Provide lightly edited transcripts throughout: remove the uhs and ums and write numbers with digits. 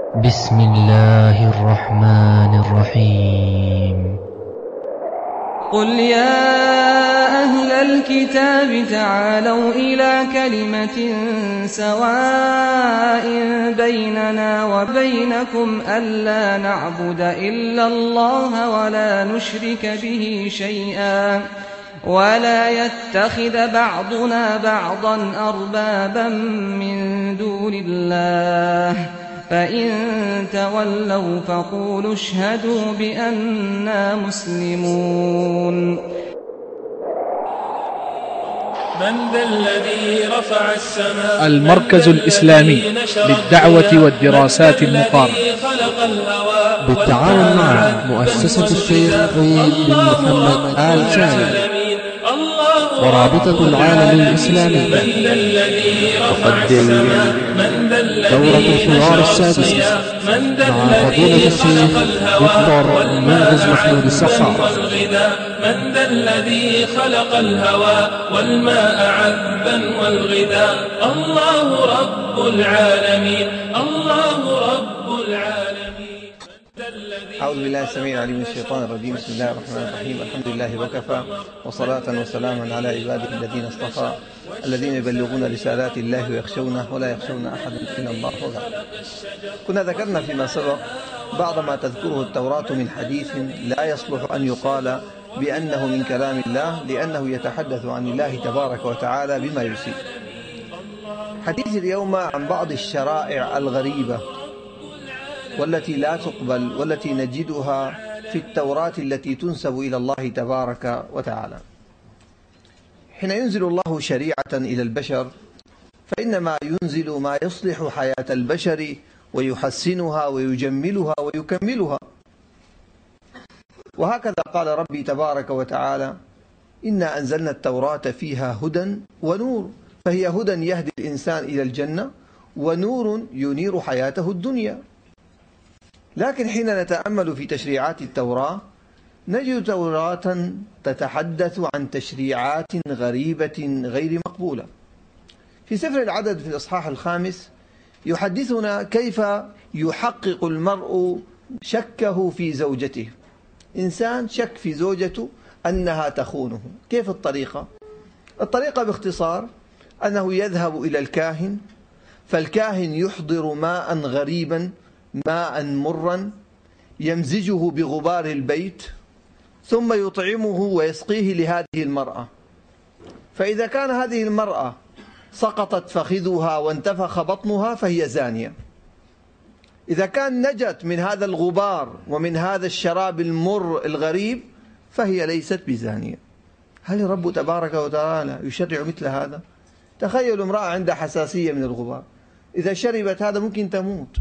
بسم الله الرحمن الرحيم. قل يا أهل الكتاب تعالوا إلى كلمة سواء بيننا وبينكم ألا نعبد إلا الله ولا نشرك به شيئا ولا يتخذ بعضنا بعضا أربابا من دون الله فإن تولوا فقولوا اشهدوا بأننا مسلمون. من ذا الذي رفع السماء؟ المركز الإسلامي للدعوة والدراسات المقارنة بالتعاون مع مؤسسة الشيخ طيب بن محمد آل ثاني ورابطة العالم الإسلامي تقدم دورة الحوار السادسة مع فضيلة الشيخ دكتور منعز محمود السحار. من ذا الذي خلق الهوى والماء عذبا والغذاء؟ الله رب العالمين، الله رب العالمين. أعوذ بالله السميع العليم من الشيطان الرجيم. بسم الله الرحمن الرحيم. الحمد لله وكفى، وصلاة وسلاما على عباده الذين اصطفى الذين يبلغون رسالات الله ويخشونه ولا يخشون أحد إلا الله وحده. كنا ذكرنا فيما سبق بعض ما تذكره التوراة من حديث لا يصلح أن يقال بأنه من كلام الله لأنه يتحدث عن الله تبارك وتعالى بما يسيء. حديث اليوم عن بعض الشرائع الغريبة والتي لا تقبل والتي نجدها في التوراة التي تنسب إلى الله تبارك وتعالى. حين ينزل الله شريعة إلى البشر فإنما ينزل ما يصلح حياة البشر ويحسنها ويجملها ويكملها. وهكذا قال ربي تبارك وتعالى: إنا أنزلنا التوراة فيها هدى ونور، فهي هدى يهدي الإنسان إلى الجنة ونور ينير حياته الدنيا. لكن حين نتأمل في تشريعات التوراة نجد توراة تتحدث عن تشريعات غريبة غير مقبولة. في سفر العدد في الإصحاح 5 يحدثنا كيف يحقق المرء شكه في زوجته. إنسان شك في زوجته أنها تخونه. كيف الطريقة؟ الطريقة باختصار أنه يذهب إلى الكاهن، فالكاهن يحضر ماء غريبا، ماء مرا يمزجه بغبار البيت، ثم يطعمه ويسقيه لهذه المرأة. فإذا كان هذه المرأة سقطت فخذها وانتفخ بطنها فهي زانية. إذا كان نجت من هذا الغبار ومن هذا الشراب المر الغريب فهي ليست بزانية. هل الرب تبارك وتعالى يشرع مثل هذا؟ تخيلوا امرأة عندها حساسية من الغبار، إذا شربت هذا ممكن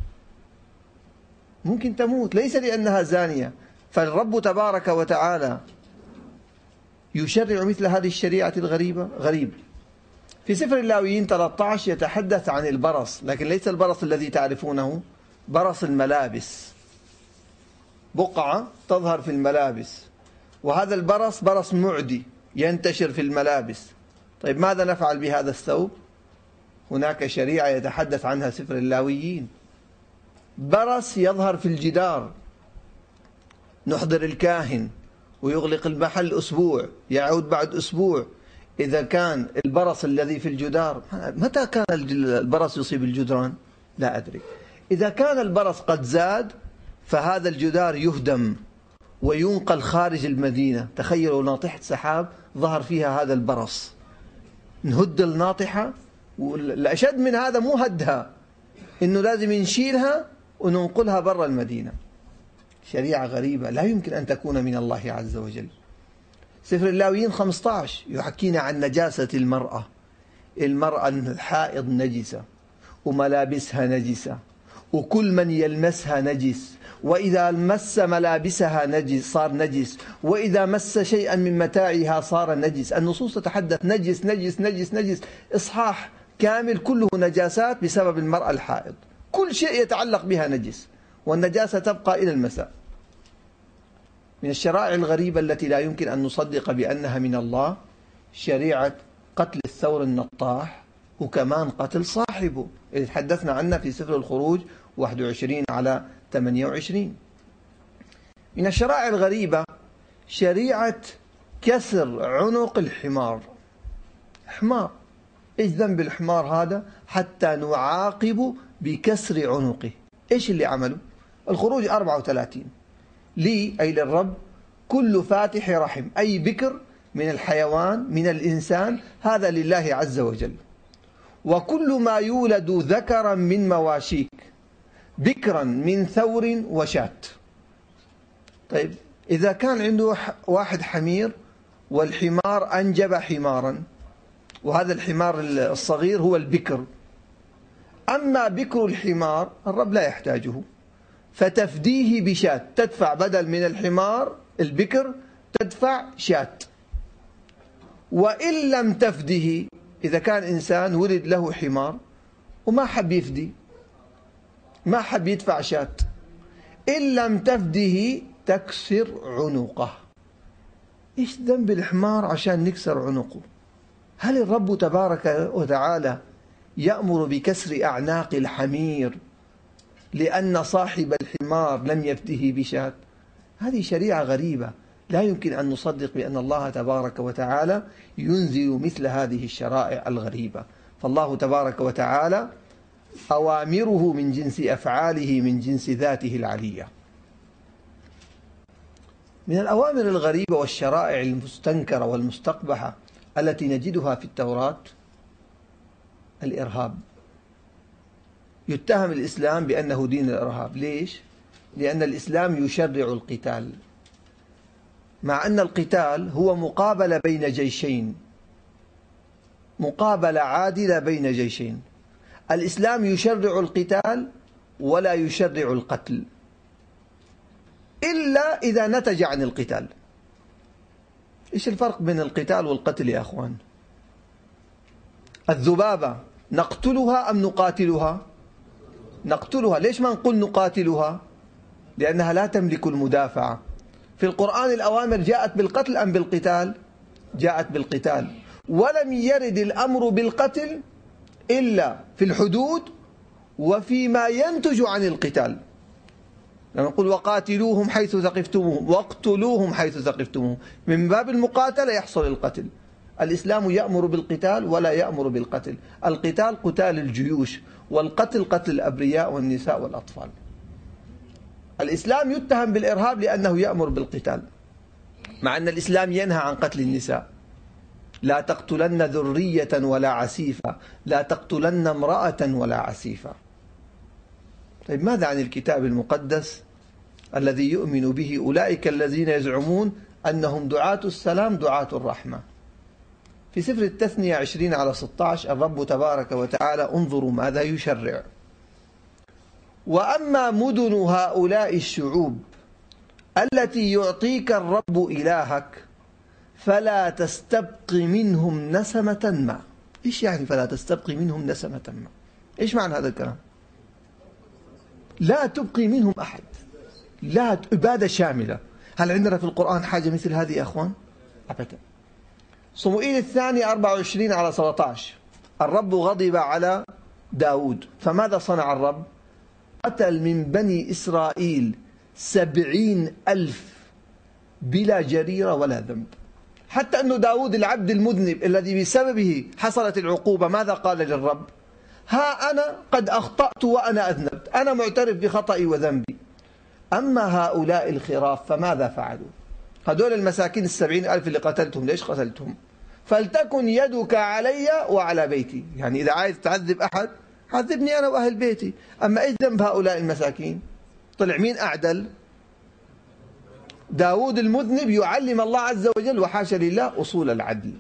تموت، ليس لأنها زانية. فالرب تبارك وتعالى يشرع مثل هذه الشريعة الغريبة. غريب. في سفر اللاويين 13 يتحدث عن البرص، لكن ليس البرص الذي تعرفونه، برص الملابس، بقعة تظهر في الملابس، وهذا البرص برص معدي ينتشر في الملابس. طيب ماذا نفعل بهذا الثوب؟ هناك شريعة يتحدث عنها سفر اللاويين. برص يظهر في الجدار، نحضر الكاهن ويغلق المحل أسبوع، يعود بعد أسبوع. إذا كان البرص الذي في الجدار، متى كان البرص يصيب الجدران؟ لا أدري. إذا كان البرص قد زاد فهذا الجدار يهدم وينقل خارج المدينة. تخيلوا ناطحة سحاب ظهر فيها هذا البرص، نهد الناطحة، والأشد من هذا مو هدها، إنه لازم نشيلها وننقلها برا المدينة. شريعة غريبة لا يمكن أن تكون من الله عز وجل. سفر اللاويين 15 يحكينا عن نجاسة المرأة. المرأة الحائض نجسة، وملابسها نجسة، وكل من يلمسها نجس، وإذا مس ملابسها نجس صار نجس، وإذا مس شيئا من متاعها صار نجس. النصوص تتحدث نجس نجس نجس نجس، إصحاح كامل كله نجاسات بسبب المرأة الحائض. كل شيء يتعلق بها نجس، والنجاسة تبقى إلى المساء. من الشرائع الغريبة التي لا يمكن أن نصدق بأنها من الله شريعة قتل الثور النطاح وكمان قتل صاحبه اللي تحدثنا عنه في سفر الخروج 21 على 28. من الشرائع الغريبة شريعة كسر عنق الحمار. حمار، إيش ذنب الحمار هذا حتى نعاقبه بكسر عنقه؟ إيش اللي عمله؟ الخروج 34 لي أي للرب كل فاتح رحم، أي بكر من الحيوان من الإنسان هذا لله عز وجل، وكل ما يولد ذكرا من مواشيك بكرا من ثور وشاة. طيب إذا كان عنده واحد حمير والحمار أنجب حمارا، وهذا الحمار الصغير هو البكر، أما بكر الحمار الرب لا يحتاجه، فتفديه بشاة، تدفع بدل من الحمار البكر تدفع شاة. وإن لم تفده، إذا كان إنسان ولد له حمار وما حب يفدي، ما حب يدفع شاة، إن لم تفده تكسر عنقه. إيش ذنب الحمار عشان نكسر عنقه؟ هل الرب تبارك وتعالى يأمر بكسر أعناق الحمير لأن صاحب الحمار لم يفده بشاة؟ هذه شريعة غريبة، لا يمكن أن نصدق بأن الله تبارك وتعالى ينزل مثل هذه الشرائع الغريبة. فالله تبارك وتعالى أوامره من جنس أفعاله من جنس ذاته العلية. من الأوامر الغريبة والشرائع المستنكرة والمستقبحة التي نجدها في التوراة الإرهاب. يتهم الإسلام بأنه دين الإرهاب. ليش؟ لأن الإسلام يشرع القتال، مع أن القتال هو مقابلة بين جيشين، مقابلة عادلة بين جيشين. الإسلام يشرع القتال ولا يشرع القتل إلا إذا نتج عن القتال. إيش الفرق بين القتال والقتل يا أخوان؟ الذبابة نقتلها أم نقاتلها؟ نقتلها. ليش ما نقول نقاتلها؟ لأنها لا تملك المدافعة. في القرآن الأوامر جاءت بالقتل أم بالقتال؟ جاءت بالقتال، ولم يرد الأمر بالقتل إلا في الحدود وفيما ينتج عن القتال. لما نقول وقاتلوهم حيث ثقفتموهم واقتلوهم حيث ثقفتموهم، من باب المقاتلة يحصل القتل. الإسلام يأمر بالقتال ولا يأمر بالقتل. القتال قتال الجيوش، والقتل قتل الأبرياء والنساء والأطفال. الإسلام يتهم بالإرهاب لأنه يأمر بالقتال، مع أن الإسلام ينهى عن قتل النساء. لا تقتلن ذرية ولا عسيفة، لا تقتلن امرأة ولا عسيفة. طيب ماذا عن الكتاب المقدس الذي يؤمن به أولئك الذين يزعمون أنهم دعاة السلام دعاة الرحمة؟ في سفر التثنية 20 على 16 الرب تبارك وتعالى انظروا ماذا يشرع: وأما مدن هؤلاء الشعوب التي يعطيك الرب إلهك فلا تستبق منهم نسمة ما. إيش يعني فلا تستبق منهم نسمة ما؟ إيش معنى هذا الكلام؟ لا تبقي منهم أحد، لا، إبادة شاملة. هل عندنا في القرآن حاجة مثل هذه يا أخوان؟ أبدا. صموئيل الثاني 24 على 17 الرب غضب على داود، فماذا صنع الرب؟ قتل من بني إسرائيل 70,000 بلا جريرة ولا ذنب. حتى أن داود العبد المذنب الذي بسببه حصلت العقوبة ماذا قال للرب؟ ها أنا قد أخطأت وأنا أذنبت، أنا معترف بخطئي وذنبي. أما هؤلاء الخراف فماذا فعلوا؟ هذول المساكين 70,000 اللي قتلتهم، ليش قتلتهم؟ فلتكن يدك علي وعلى بيتي. يعني إذا عايز تعذب أحد عذبني أنا وأهل بيتي. أما إيش ذنب هؤلاء المساكين؟ طلع مين أعدل؟ داود المذنب يعلم الله عز وجل وحاشا لله أصول العدل.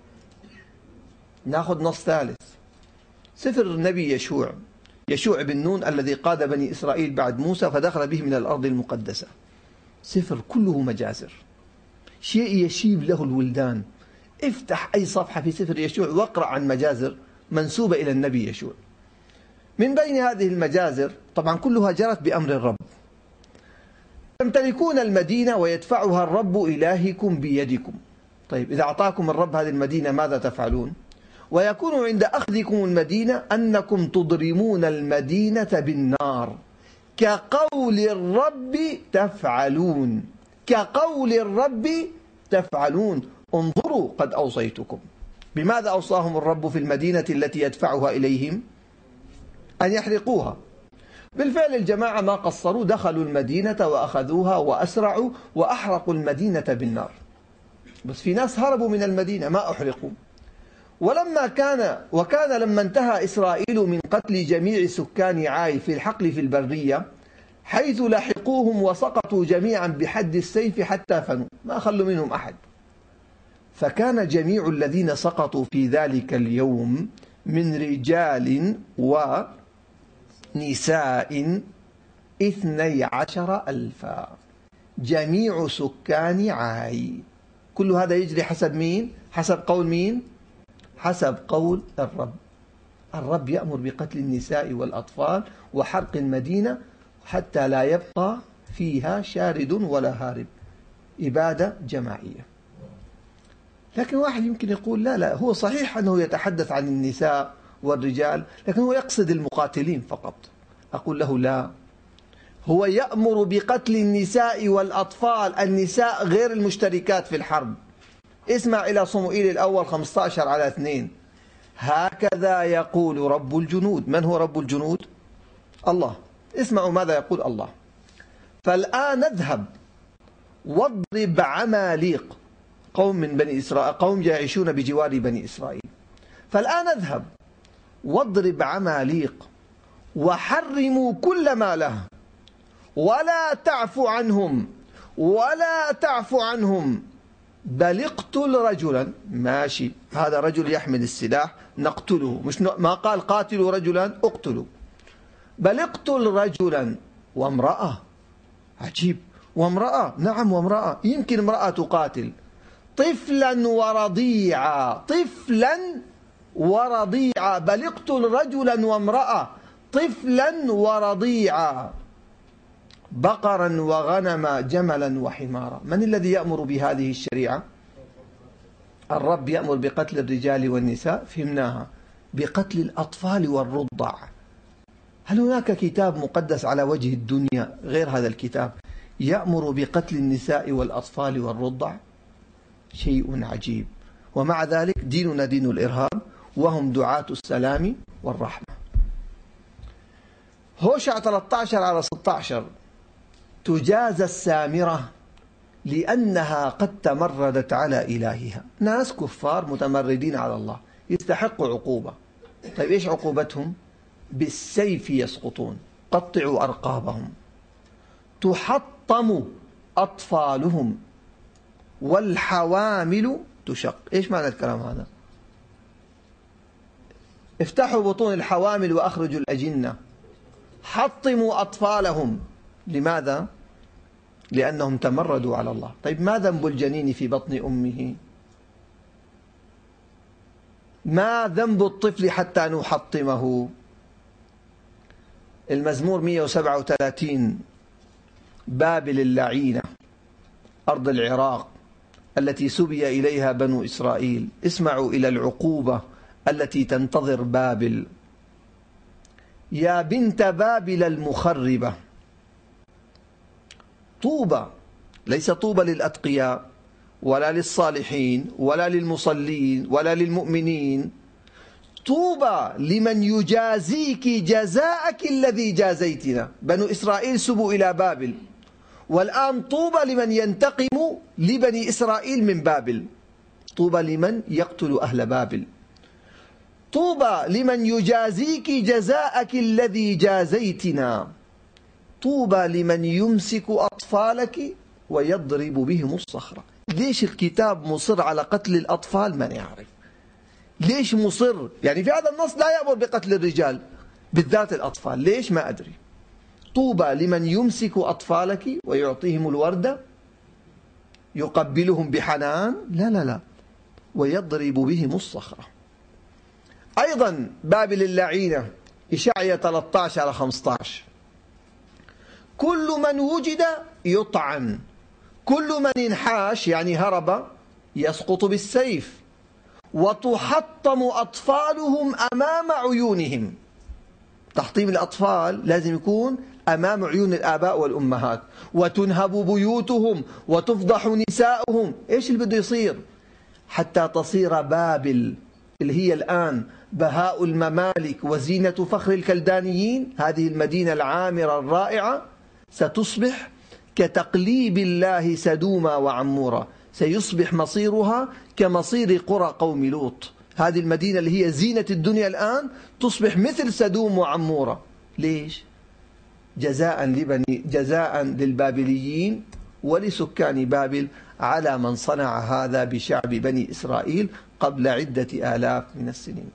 ناخذ نص ثالث، سفر النبي يشوع بن نون الذي قاد بني إسرائيل بعد موسى فدخل به من الأرض المقدسة. سفر كله مجازر، شيء يشيب له الولدان. افتح أي صفحة في سفر يشوع واقرأ عن مجازر منسوبة إلى النبي يشوع. من بين هذه المجازر طبعا كلها جرت بأمر الرب: تمتلكون المدينة ويدفعها الرب إلهكم بيدكم. طيب إذا أعطاكم الرب هذه المدينة ماذا تفعلون؟ ويكون عند أخذكم المدينة أنكم تضرمون المدينة بالنار كقول الرب تفعلون. كقول الرب تفعلون. انظروا قد أوصيتكم. بماذا أوصاهم الرب في المدينة التي يدفعها إليهم؟ أن يحرقوها. بالفعل الجماعة ما قصروا، دخلوا المدينة وأخذوها وأسرعوا وأحرقوا المدينة بالنار. بس في ناس هربوا من المدينة ما أحرقوا. وكان لما انتهى إسرائيل من قتل جميع سكان عاي في الحقل في البرية، حيث لحقوهم وسقطوا جميعا بحد السيف حتى فنوا، ما خلوا منهم أحد. فكان جميع الذين سقطوا في ذلك اليوم من رجال ونساء 12,000، جميع سكان عاي. كل هذا يجري حسب مين؟ حسب قول مين؟ حسب قول الرب. الرب يأمر بقتل النساء والأطفال وحرق المدينة حتى لا يبقى فيها شارد ولا هارب. إبادة جماعية. لكن واحد يمكن يقول لا هو صحيح أنه يتحدث عن النساء والرجال، لكن هو يقصد المقاتلين فقط. أقول له لا، هو يأمر بقتل النساء والأطفال، النساء غير المشتركات في الحرب. اسمع إلى صموئيل الأول 15:2. هكذا يقول رب الجنود. من هو رب الجنود؟ الله. اسمعوا ماذا يقول الله: فالآن اذهب واضرب عماليق، قوم من بني إسرائيل، قوم يعيشون بجوار بني إسرائيل. فالآن اذهب واضرب عماليق وحرموا كل ما له ولا تعفو عنهم بل اقتل رجلا. ماشي، هذا رجل يحمل السلاح نقتله، مش ما قال قاتلوا رجلا، اقتلوا. بل اقتل رجلا وامرأة. عجيب، وامرأة. نعم وامرأة، يمكن امرأة تقاتل. طفلا ورضيعا. بل اقتل رجلا وامرأة، طفلا ورضيعا، بقرا وغنما، جملا وحمارا. من الذي يأمر بهذه الشريعة؟ الرب يأمر بقتل الرجال والنساء، فهمناها، بقتل الأطفال والرضع. هل هناك كتاب مقدس على وجه الدنيا غير هذا الكتاب يأمر بقتل النساء والأطفال والرضع؟ شيء عجيب. ومع ذلك ديننا دين الإرهاب، وهم دعاة السلام والرحمة. هوشع 13:16: تجازى السامرة لأنها قد تمردت على إلهها. ناس كفار متمردين على الله يستحقوا عقوبة. طيب إيش عقوبتهم؟ بالسيف يسقطون، قطعوا أرقابهم، تحطم أطفالهم والحوامل تشق. إيش معنى الكلام هذا؟ افتحوا بطون الحوامل وأخرجوا الأجنة، حطموا أطفالهم. لماذا؟ لأنهم تمردوا على الله. طيب ما ذنب الجنين في بطن أمه؟ ما ذنب الطفل حتى نحطمه؟ المزمور 137: بابل اللعينة، أرض العراق التي سبي إليها بنو إسرائيل. اسمعوا إلى العقوبة التي تنتظر بابل. يا بنت بابل المخربة، طوبى، ليس طوبى للأتقياء ولا للصالحين ولا للمصلين ولا للمؤمنين، طوبى لمن يجازيك جزاءك الذي جازيتنا. بنو إسرائيل سبوا إلى بابل، والآن طوبى لمن ينتقم لبني إسرائيل من بابل. طوبى لمن يقتل أهل بابل. طوبى لمن يجازيك جزاءك الذي جازيتنا. طوبى لمن يمسك أطفالك ويضرب بهم الصخرة. ليش الكتاب مصر على قتل الأطفال؟ ما نعرف. ليش مصر؟ يعني في هذا النص لا يأمر بقتل الرجال، بالذات الأطفال. ليش؟ ما أدري. طوبى لمن يمسك أطفالك ويعطيهم الوردة، يقبلهم بحنان، لا، ويضرب بهم الصخرة. أيضا بابل اللعينة، إشعياء 13:15: كل من وجد يطعن، كل من انحاش يعني هرب يسقط بالسيف، وتحطم أطفالهم أمام عيونهم. تحطيم الأطفال لازم يكون أمام عيون الآباء والأمهات، وتنهب بيوتهم وتفضح نساؤهم. إيش اللي بده يصير؟ حتى تصير بابل اللي هي الآن بهاء الممالك وزينة فخر الكلدانيين، هذه المدينة العامرة الرائعة ستصبح كتقليب الله سدوم وعمورة، سيصبح مصيرها كمصير قرى قوم لوط. هذه المدينة اللي هي زينة الدنيا الآن تصبح مثل سدوم وعمورة. ليش؟ جزاء للبابليين ولسكان بابل على من صنع هذا بشعب بني إسرائيل قبل عدة آلاف من السنين.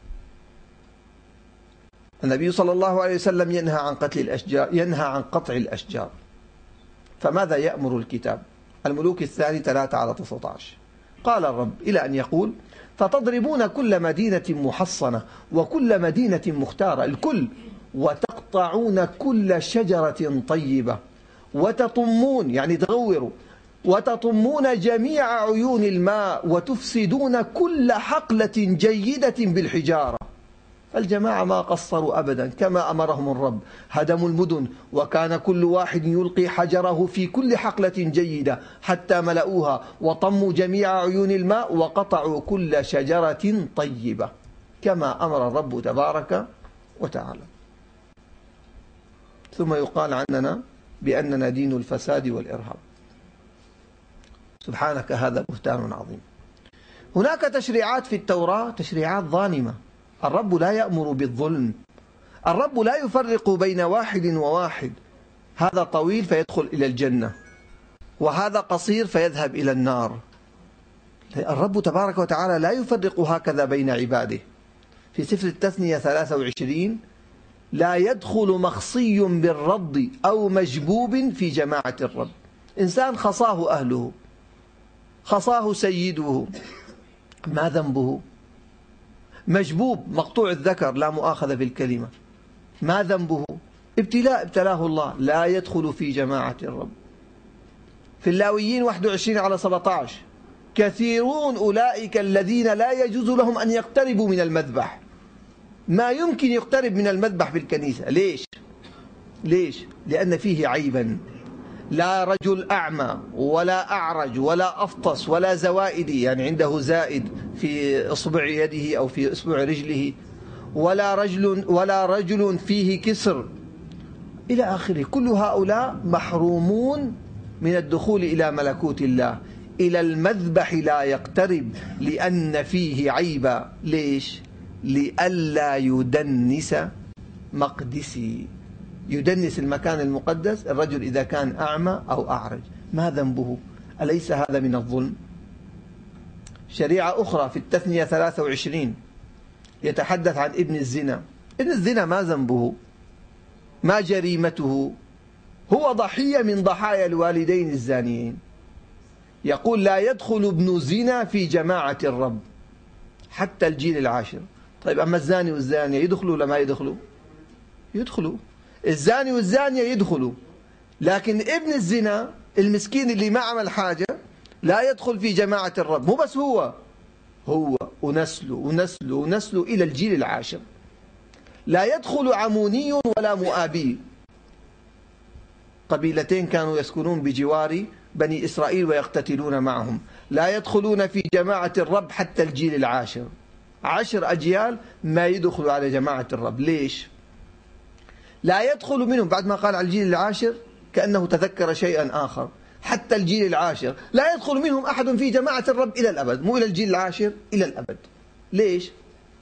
النبي صلى الله عليه وسلم ينهى عن قتل الأشجار، ينهى عن قطع الأشجار. فماذا يأمر الكتاب؟ الملوك الثاني 3:19 قال الرب إلى أن يقول: فتضربون كل مدينة محصنة وكل مدينة مختارة، الكل، وتقطعون كل شجرة طيبة، وتطمون يعني تغوروا، وتطمون جميع عيون الماء، وتفسدون كل حقلة جيدة بالحجارة. الجماعة ما قصروا أبدا كما أمرهم الرب، هدموا المدن، وكان كل واحد يلقي حجره في كل حقلة جيدة حتى ملؤوها، وطموا جميع عيون الماء، وقطعوا كل شجرة طيبة كما أمر الرب تبارك وتعالى. ثم يقال عننا بأننا دين الفساد والإرهاب. سبحانك، هذا بهتان عظيم. هناك تشريعات في التوراة، تشريعات ظالمة. الرب لا يأمر بالظلم، الرب لا يفرق بين واحد وواحد، هذا طويل فيدخل إلى الجنة وهذا قصير فيذهب إلى النار. الرب تبارك وتعالى لا يفرق هكذا بين عباده. في سفر التثنية 23: لا يدخل مخصي بالرض أو مجبوب في جماعة الرب. إنسان خصاه أهله، خصاه سيده، ما ذنبه؟ مجبوب مقطوع الذكر، لا مؤاخذة بالكلمة، ما ذنبه؟ ابتلاء ابتلاه الله، لا يدخل في جماعة الرب. في اللاويين 21:17: كثيرون أولئك الذين لا يجوز لهم أن يقتربوا من المذبح. ما يمكن يقترب من المذبح في الكنيسة. ليش؟ لأن فيه عيبا. لا رجل أعمى ولا أعرج ولا أفطس ولا زوائدي، يعني عنده زائد في إصبع يده أو في إصبع رجله، ولا رجل فيه كسر إلى آخره. كل هؤلاء محرومون من الدخول إلى ملكوت الله. إلى المذبح لا يقترب لأن فيه عيبا. ليش؟ لئلا يدنس مقدسي، يدنس المكان المقدس. الرجل إذا كان أعمى أو أعرج ما ذنبه؟ أليس هذا من الظلم؟ شريعة أخرى في التثنية 23 يتحدث عن ابن الزنا. ابن الزنا ما ذنبه؟ ما جريمته؟ هو ضحية من ضحايا الوالدين الزانيين. يقول: لا يدخل ابن زنا في جماعة الرب حتى الجيل العاشر. طيب، أما الزاني والزانية يدخلوا ولا ما يدخلوا؟ يدخلوا. الزاني والزانية يدخلوا، لكن ابن الزنا المسكين اللي ما عمل حاجة لا يدخل في جماعة الرب. مو بس هو ونسله ونسله ونسله إلى الجيل العاشر. لا يدخل عموني ولا مؤابي، قبيلتين كانوا يسكنون بجوار بني إسرائيل ويقتتلون معهم، لا يدخلون في جماعة الرب حتى الجيل العاشر. 10 أجيال ما يدخلوا على جماعة الرب. ليش؟ لا يدخل منهم. بعد ما قال على الجيل العاشر كأنه تذكر شيئا آخر. حتى الجيل العاشر لا يدخل منهم أحد في جماعة الرب إلى الأبد، مو إلى الجيل العاشر، إلى الأبد. ليش؟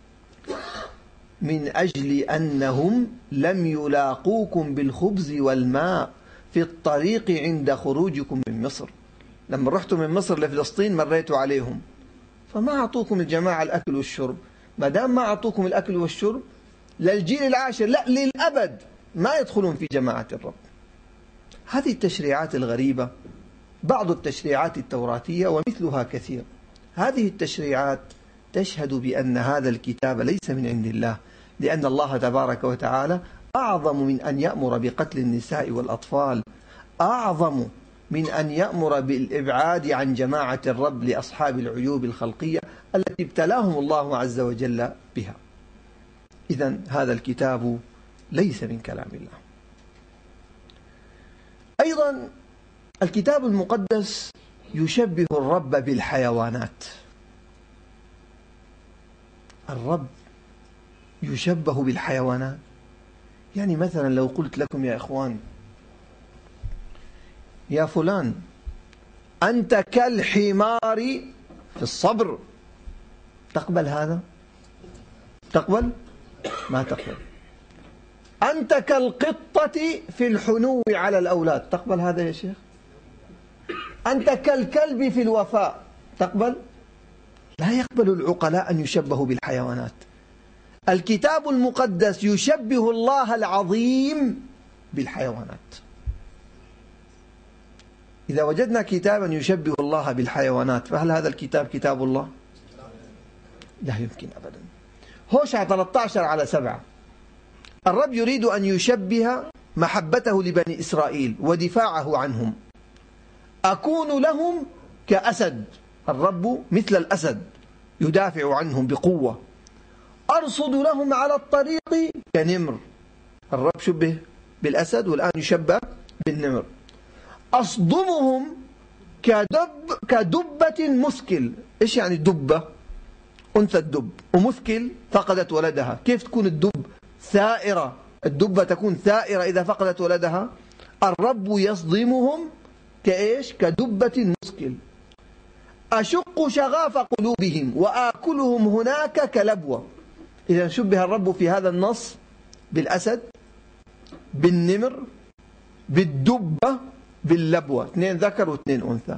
من أجل أنهم لم يلاقوكم بالخبز والماء في الطريق عند خروجكم من مصر. لما رحتوا من مصر لفلسطين مريتوا عليهم، فما أعطوكم الجماعة الأكل والشرب. ما دام ما أعطوكم الأكل والشرب للجيل العاشر، لا، للأبد ما يدخلون في جماعة الرب. هذه التشريعات الغريبة، بعض التشريعات التوراتية ومثلها كثير. هذه التشريعات تشهد بأن هذا الكتاب ليس من عند الله، لأن الله تبارك وتعالى أعظم من أن يأمر بقتل النساء والأطفال، أعظم من أن يأمر بالإبعاد عن جماعة الرب لأصحاب العيوب الخلقية، التي ابتلاهم الله عز وجل بها. إذن هذا الكتاب ليس من كلام الله. أيضا الكتاب المقدس يشبه الرب بالحيوانات. الرب يشبه بالحيوانات. يعني مثلا لو قلت لكم يا إخوان يا فلان أنت كالحمار في الصبر، تقبل هذا؟ تقبل؟ ما تقبل. أنت كالقطة في الحنو على الأولاد، تقبل هذا يا شيخ؟ أنت كالكلب في الوفاء، تقبل؟ لا يقبل العقلاء أن يشبهوا بالحيوانات. الكتاب المقدس يشبه الله العظيم بالحيوانات. إذا وجدنا كتابا يشبه الله بالحيوانات فهل هذا الكتاب كتاب الله؟ لا يمكن أبدا. هوشع 13:7 الرب يريد أن يشبه محبته لبني إسرائيل ودفاعه عنهم. أكون لهم كأسد، الرب مثل الأسد يدافع عنهم بقوة. أرصد لهم على الطريق كنمر، الرب شبه بالأسد والآن يشبه بالنمر. أصدمهم كدبة مثكل. إيش يعني دبة؟ أنثى الدب، ومثكل فقدت ولدها. كيف تكون الدب ثائرة؟ الدبة تكون ثائرة إذا فقدت ولدها. الرب يصدمهم كإيش؟ كدبة مثكل. أشق شغاف قلوبهم وآكلهم هناك كلبوة. إذا شبه الرب في هذا النص بالأسد، بالنمر، بالدبة، باللبوة، 2 ذكر و2 أنثى.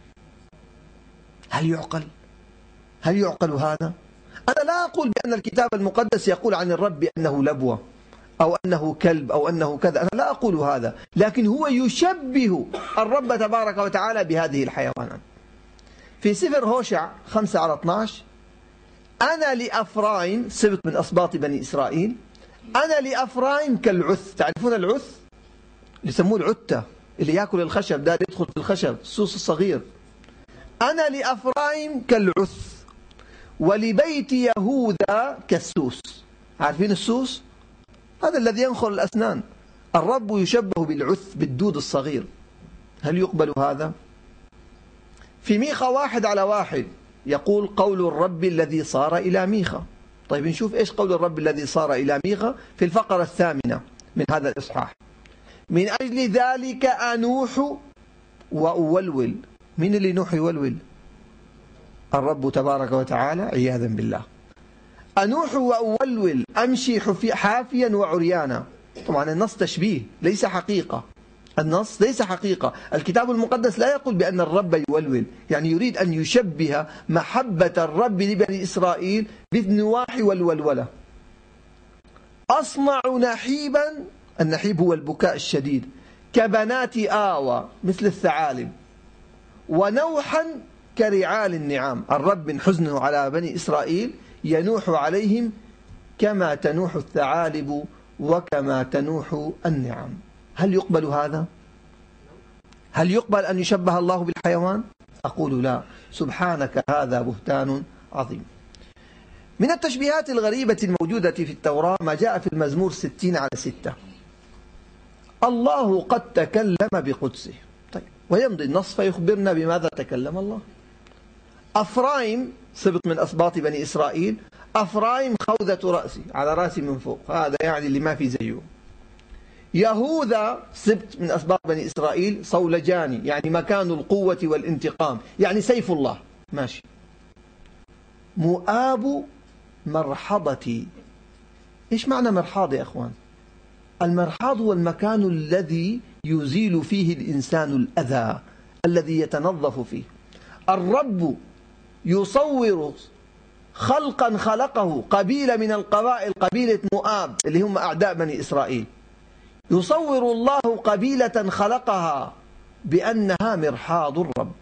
هل يعقل؟ هل يعقل هذا؟ أنا لا أقول بأن الكتاب المقدس يقول عن الرب بأنه لبوة أو أنه كلب أو أنه كذا، أنا لا أقول هذا، لكن هو يشبه الرب تبارك وتعالى بهذه الحيوانات. في سفر هوشع 5:12 أنا لأفرايم، سبط من أسباط بني إسرائيل، أنا لأفرايم كالعث. تعرفون العث؟ يسموه العتة، اللي يأكل الخشب، ده يدخل في الخشب، السوس الصغير. أنا لأفرايم كالعث ولبيت يهوذا كالسوس. عارفين السوس؟ هذا الذي ينخل الأسنان. الرب يشبه بالعث، بالدود الصغير. هل يقبل هذا؟ في ميخا 1:1 يقول قول الرب الذي صار إلى ميخا. طيب نشوف إيش قول الرب الذي صار إلى ميخا في الفقرة 8 من هذا الإصحاح. من أجل ذلك أنوح وأولول. من اللي نوح يولول؟ الرب تبارك وتعالى، عياذا بالله. أنوح وأولول أمشي حافيا وعريانا. طبعا النص تشبيه ليس حقيقة، النص ليس حقيقة. الكتاب المقدس لا يقول بأن الرب يولول، يعني يريد أن يشبه محبة الرب لبني إسرائيل بالنواح والولولة. أصنع نحيبا، النحيب هو البكاء الشديد، كبنات آوى مثل الثعالب، ونوحا كرعال النعام. الرب من حزنه على بني إسرائيل ينوح عليهم كما تنوح الثعالب وكما تنوح النعام. هل يقبل هذا؟ هل يقبل أن يشبه الله بالحيوان؟ أقول لا، سبحانك هذا بهتان عظيم. من التشبيهات الغريبة الموجودة في التوراة ما جاء في المزمور 60:6 الله قد تكلم بقدسه. طيب، ويمضي النص فيخبرنا بماذا تكلم الله. أفرايم سبط من أسباط بني إسرائيل، أفرايم خوذة رأسي، على رأسي من فوق، هذا يعني اللي ما في زيه. يهوذا سبط من أسباط بني إسرائيل، صولجاني يعني مكان القوة والانتقام، يعني سيف الله، ماشي. مؤاب مرحضتي. إيش معنى مرحاض يا أخوان؟ المرحاض هو المكان الذي يزيل فيه الإنسان الأذى، الذي يتنظف فيه. الرب يصور خلقا خلقه، قبيلة من القبائل، قبيلة مؤاب اللي هم أعداء بني إسرائيل. يصور الله قبيلة خلقها بأنها مرحاض الرب.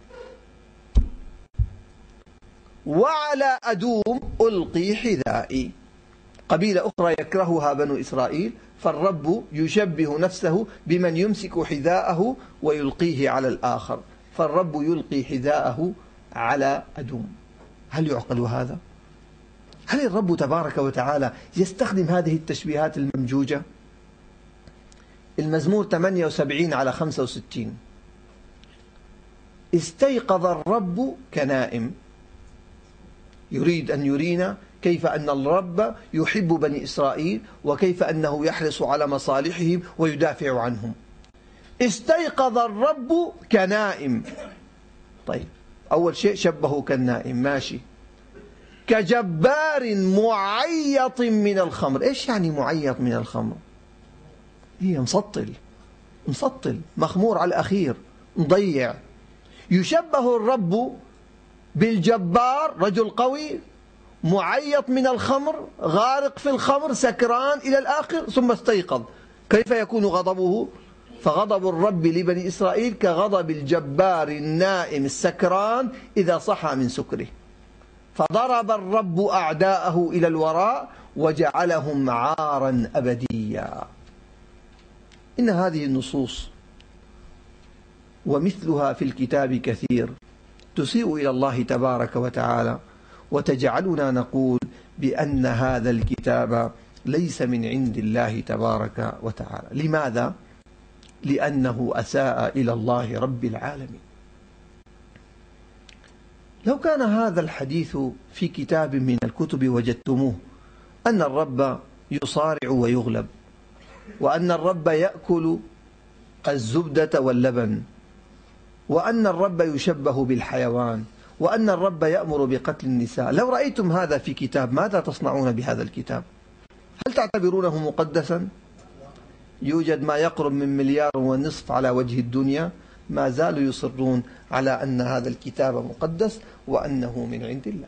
وعلى أدوم ألقي حذائي، قبيلة أخرى يكرهها بنو إسرائيل، فالرب يشبه نفسه بمن يمسك حذاءه ويلقيه على الآخر، فالرب يلقي حذاءه على أدوم. هل يعقل هذا؟ هل الرب تبارك وتعالى يستخدم هذه التشبيهات الممجوجة؟ المزمور 78 على 65: استيقظ الرب كنائم. يريد أن يرينا كيف أن الرب يحب بني إسرائيل وكيف أنه يحرص على مصالحهم ويدافع عنهم. استيقظ الرب كنائم. طيب، أول شيء شبهه كالنائم، ماشي. كجبار معيط من الخمر. إيش يعني معيط من الخمر؟ هي مسطل مخمور على الأخير، مضيع. يشبه الرب بالجبار، رجل قوي معيط من الخمر، غارق في الخمر، سكران إلى الآخر، ثم استيقظ. كيف يكون غضبه؟ فغضب الرب لبني إسرائيل كغضب الجبار النائم السكران إذا صحى من سكره. فضرب الرب أعداءه إلى الوراء وجعلهم عارا أبديا. إن هذه النصوص ومثلها في الكتاب كثير تسيء إلى الله تبارك وتعالى وتجعلنا نقول بأن هذا الكتاب ليس من عند الله تبارك وتعالى. لماذا؟ لأنه أساء إلى الله رب العالمين. لو كان هذا الحديث في كتاب من الكتب وجدتموه أن الرب يصارع ويغلب، وأن الرب يأكل الزبدة واللبن، وأن الرب يشبه بالحيوان، وأن الرب يأمر بقتل النساء، لو رأيتم هذا في كتاب ماذا تصنعون بهذا الكتاب؟ هل تعتبرونه مقدسا؟ يوجد ما يقرب من 1.5 مليار على وجه الدنيا، ما زالوا يصرون على أن هذا الكتاب مقدس وأنه من عند الله.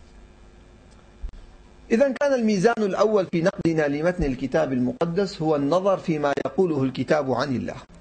إذا كان الميزان الأول في نقدنا لمتن الكتاب المقدس هو النظر فيما يقوله الكتاب عن الله.